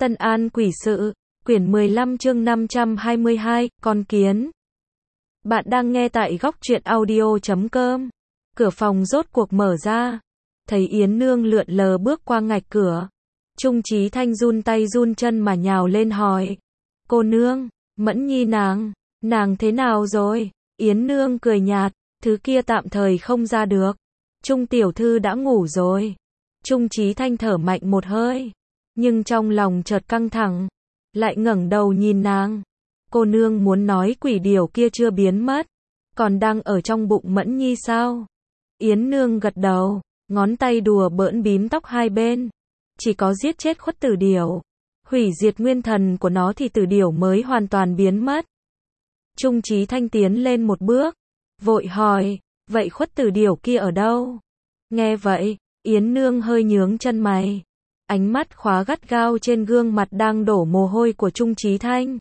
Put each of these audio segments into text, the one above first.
Tân An Quỷ Sự, quyển 15 chương 522, con kiến. Bạn đang nghe tại góc truyện audio.com. Cửa phòng rốt cuộc mở ra. Thấy Yến Nương lượn lờ bước qua ngạch cửa. Trung Chí Thanh run tay run chân mà nhào lên hỏi. Cô nương, Mẫn Nhi nàng thế nào rồi? Yến Nương cười nhạt, thứ kia tạm thời không ra được. Trung tiểu thư đã ngủ rồi. Trung Chí Thanh thở mạnh một hơi. Nhưng trong lòng chợt căng thẳng, lại ngẩng đầu nhìn nàng. Cô nương muốn nói quỷ điểu kia chưa biến mất, còn đang ở trong bụng Mẫn Nhi sao? Yến Nương gật đầu, ngón tay đùa bỡn bím tóc hai bên. Chỉ có giết chết khuất tử điểu, hủy diệt nguyên thần của nó thì tử điểu mới hoàn toàn biến mất. Trung Chí Thanh tiến lên một bước, vội hỏi, vậy khuất tử điểu kia ở đâu? Nghe vậy, Yến Nương hơi nhướng chân mày. Ánh mắt khóa gắt gao trên gương mặt đang đổ mồ hôi của Trung Chí Thanh.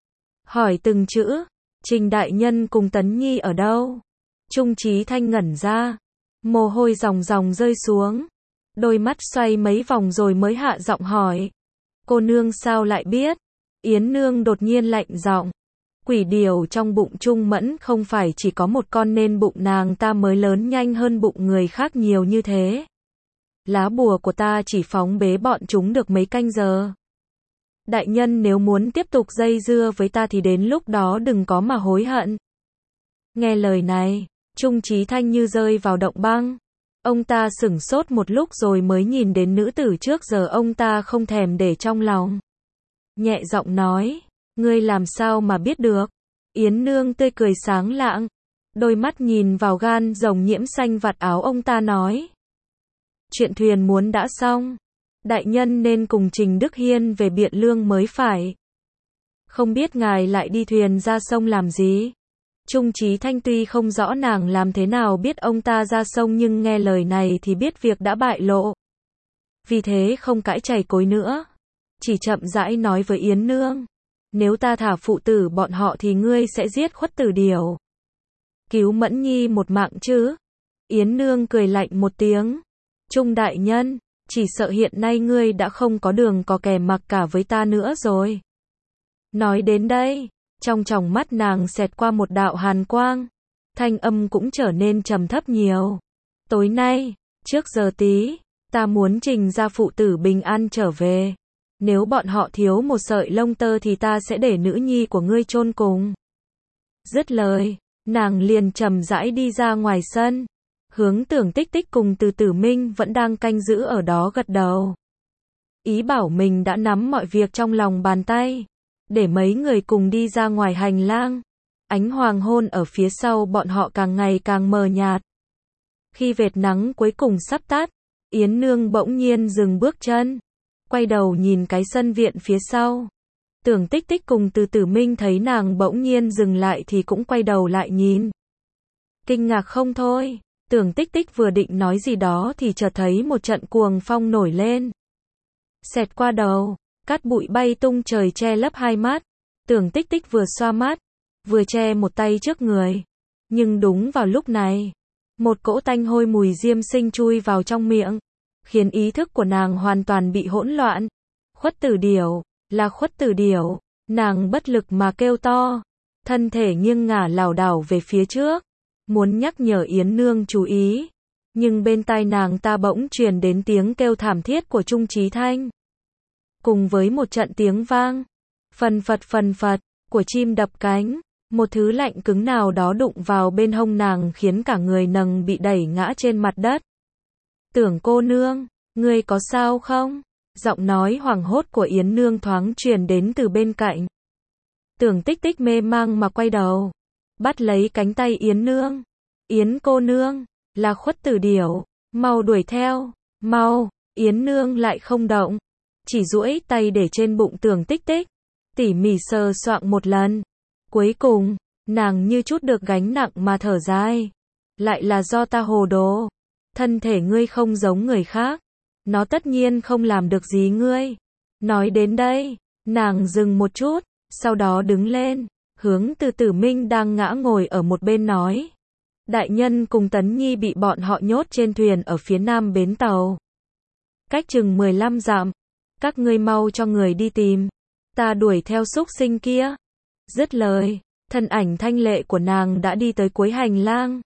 Hỏi từng chữ, Trình đại nhân cùng Tấn Nhi ở đâu? Trung Chí Thanh ngẩn ra, mồ hôi ròng ròng rơi xuống. Đôi mắt xoay mấy vòng rồi mới hạ giọng hỏi. Cô nương sao lại biết? Yến Nương đột nhiên lạnh giọng. Quỷ điểu trong bụng Trung Mẫn không phải chỉ có một con nên bụng nàng ta mới lớn nhanh hơn bụng người khác nhiều như thế. Lá bùa của ta chỉ phóng bế bọn chúng được mấy canh giờ. Đại nhân nếu muốn tiếp tục dây dưa với ta thì đến lúc đó đừng có mà hối hận. Nghe lời này, Trung Chí Thanh như rơi vào động băng. Ông ta sửng sốt một lúc rồi mới nhìn đến nữ tử trước giờ ông ta không thèm để trong lòng. Nhẹ giọng nói, ngươi làm sao mà biết được? Yến Nương tươi cười sáng lạng, đôi mắt nhìn vào gan rồng nhiễm xanh vạt áo ông ta nói. Chuyện thuyền muốn đã xong, đại nhân nên cùng Trình Đức Hiên về Biện Lương mới phải. Không biết ngài lại đi thuyền ra sông làm gì? Trung Chí Thanh tuy không rõ nàng làm thế nào biết ông ta ra sông nhưng nghe lời này thì biết việc đã bại lộ. Vì thế không cãi chày cối nữa, chỉ chậm rãi nói với Yến Nương. Nếu ta thả phụ tử bọn họ thì ngươi sẽ giết khuất tử điểu. Cứu Mẫn Nhi một mạng chứ? Yến Nương cười lạnh một tiếng. Trung đại nhân, chỉ sợ hiện nay ngươi đã không có đường có kẻ mặc cả với ta nữa rồi. Nói đến đây, trong tròng mắt nàng xẹt qua một đạo hàn quang, thanh âm cũng trở nên trầm thấp nhiều. Tối nay, trước giờ tí, ta muốn Trình gia phụ tử bình an trở về. Nếu bọn họ thiếu một sợi lông tơ thì ta sẽ để nữ nhi của ngươi chôn cùng. Dứt lời, nàng liền chậm rãi đi ra ngoài sân. Hướng Tưởng Tích Tích cùng Từ Tử Minh vẫn đang canh giữ ở đó gật đầu. Ý bảo mình đã nắm mọi việc trong lòng bàn tay. Để mấy người cùng đi ra ngoài hành lang. Ánh hoàng hôn ở phía sau bọn họ càng ngày càng mờ nhạt. Khi vệt nắng cuối cùng sắp tắt, Yến Nương bỗng nhiên dừng bước chân. Quay đầu nhìn cái sân viện phía sau. Tưởng Tích Tích cùng Từ Tử Minh thấy nàng bỗng nhiên dừng lại thì cũng quay đầu lại nhìn. Kinh ngạc không thôi. Tưởng Tích Tích vừa định nói gì đó thì chợt thấy một trận cuồng phong nổi lên. Xẹt qua đầu, cát bụi bay tung trời che lấp hai mắt. Tưởng Tích Tích vừa xoa mắt, vừa che một tay trước người. Nhưng đúng vào lúc này, một cỗ tanh hôi mùi diêm sinh chui vào trong miệng, khiến ý thức của nàng hoàn toàn bị hỗn loạn. Khuất tử điểu, là khuất tử điểu, nàng bất lực mà kêu to, thân thể nghiêng ngả lảo đảo về phía trước. Muốn nhắc nhở Yến Nương chú ý, nhưng bên tai nàng ta bỗng truyền đến tiếng kêu thảm thiết của Trung Chí Thanh. Cùng với một trận tiếng vang, phần phật, của chim đập cánh, một thứ lạnh cứng nào đó đụng vào bên hông nàng khiến cả người nàng bị đẩy ngã trên mặt đất. Tưởng cô nương, ngươi có sao không? Giọng nói hoảng hốt của Yến Nương thoáng truyền đến từ bên cạnh. Tưởng Tích Tích mê mang mà quay đầu. Bắt lấy cánh tay Yến Nương. Yến cô nương, là khuất tử điểu, mau đuổi theo, mau. Yến Nương lại không động, chỉ duỗi tay để trên bụng Tưởng Tích Tích, tỉ mỉ sờ soạng một lần. Cuối cùng, nàng như chút được gánh nặng mà thở dài. Lại là do ta hồ đồ. Thân thể ngươi không giống người khác, nó tất nhiên không làm được gì ngươi. Nói đến đây, nàng dừng một chút, sau đó đứng lên. Hướng Từ Tử Minh đang ngã ngồi ở một bên nói. Đại nhân cùng Tấn Nhi bị bọn họ nhốt trên thuyền ở phía nam bến tàu. Cách chừng 15 dặm. Các ngươi mau cho người đi tìm. Ta đuổi theo súc sinh kia. Dứt lời, thân ảnh thanh lệ của nàng đã đi tới cuối hành lang.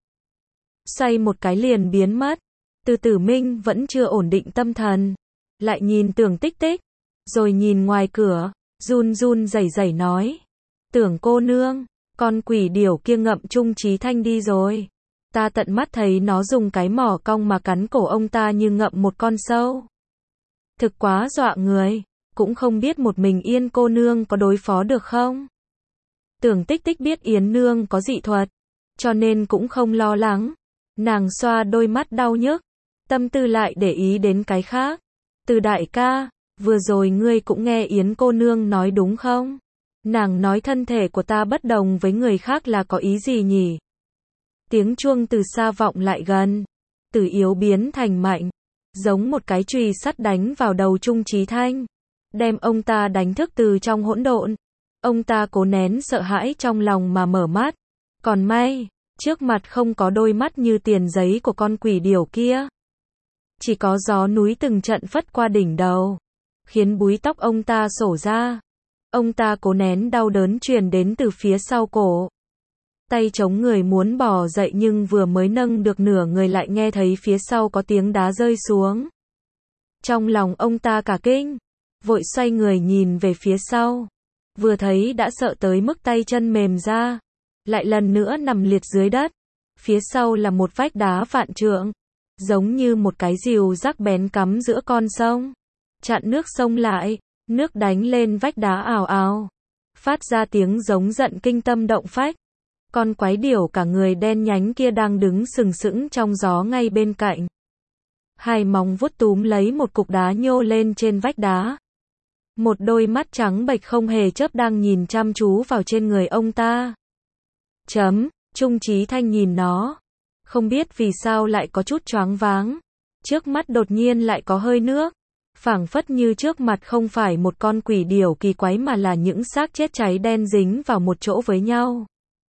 Xoay một cái liền biến mất. Từ Tử Minh vẫn chưa ổn định tâm thần. Lại nhìn Tưởng Tích Tích. Rồi nhìn ngoài cửa, run run rẩy rẩy nói. Tưởng cô nương, con quỷ điểu kia ngậm Trung Chí Thanh đi rồi. Ta tận mắt thấy nó dùng cái mỏ cong mà cắn cổ ông ta như ngậm một con sâu. Thực quá dọa người, cũng không biết một mình Yên cô nương có đối phó được không? Tưởng Tích Tích biết Yến nương có dị thuật, cho nên cũng không lo lắng. Nàng xoa đôi mắt đau nhức, tâm tư lại để ý đến cái khác. Từ đại ca, vừa rồi ngươi cũng nghe Yến cô nương nói đúng không? Nàng nói thân thể của ta bất đồng với người khác là có ý gì nhỉ? Tiếng chuông từ xa vọng lại gần, từ yếu biến thành mạnh, giống một cái chùy sắt đánh vào đầu Trung Chí Thanh, đem ông ta đánh thức từ trong hỗn độn. Ông ta cố nén sợ hãi trong lòng mà mở mắt, còn may, trước mặt không có đôi mắt như tiền giấy của con quỷ điểu kia. Chỉ có gió núi từng trận phất qua đỉnh đầu, khiến búi tóc ông ta xổ ra. Ông ta cố nén đau đớn truyền đến từ phía sau cổ. Tay chống người muốn bò dậy nhưng vừa mới nâng được nửa người lại nghe thấy phía sau có tiếng đá rơi xuống. Trong lòng ông ta cả kinh, vội xoay người nhìn về phía sau. Vừa thấy đã sợ tới mức tay chân mềm ra, lại lần nữa nằm liệt dưới đất. Phía sau là một vách đá vạn trượng, giống như một cái rìu rắc bén cắm giữa con sông, chặn nước sông lại, nước đánh lên vách đá ào ào, phát ra tiếng giống giận kinh tâm động phách. Con quái điểu cả người đen nhánh kia đang đứng sừng sững trong gió ngay bên cạnh. Hai móng vuốt túm lấy một cục đá nhô lên trên vách đá. Một đôi mắt trắng bệch không hề chớp đang nhìn chăm chú vào trên người ông ta. Trung Chí Thanh nhìn nó, không biết vì sao lại có chút choáng váng. Trước mắt đột nhiên lại có hơi nước, phảng phất như trước mặt không phải một con quỷ điểu kỳ quái mà là những xác chết cháy đen dính vào một chỗ với nhau.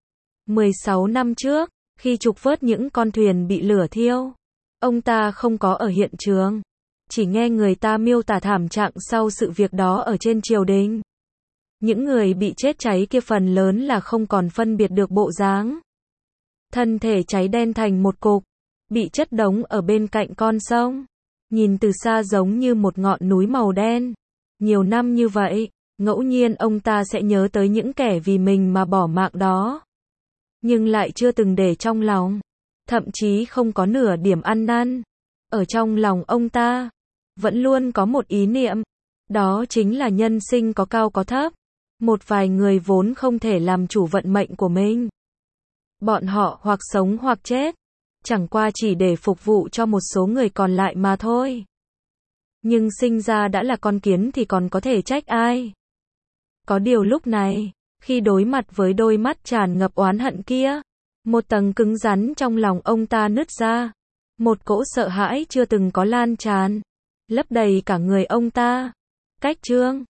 16 năm trước, khi trục vớt những con thuyền bị lửa thiêu, ông ta không có ở hiện trường, chỉ nghe người ta miêu tả thảm trạng sau sự việc đó ở trên triều đình. Những người bị chết cháy kia phần lớn là không còn phân biệt được bộ dáng. Thân thể cháy đen thành một cục, bị chất đống ở bên cạnh con sông. Nhìn từ xa giống như một ngọn núi màu đen. Nhiều năm như vậy, ngẫu nhiên ông ta sẽ nhớ tới những kẻ vì mình mà bỏ mạng đó. Nhưng lại chưa từng để trong lòng. Thậm chí không có nửa điểm ăn năn. Ở trong lòng ông ta, vẫn luôn có một ý niệm. Đó chính là nhân sinh có cao có thấp. Một vài người vốn không thể làm chủ vận mệnh của mình. Bọn họ hoặc sống hoặc chết. Chẳng qua chỉ để phục vụ cho một số người còn lại mà thôi. Nhưng sinh ra đã là con kiến thì còn có thể trách ai. Có điều lúc này, khi đối mặt với đôi mắt tràn ngập oán hận kia, một tầng cứng rắn trong lòng ông ta nứt ra. Một cỗ sợ hãi chưa từng có lan tràn, lấp đầy cả người ông ta. Cách chương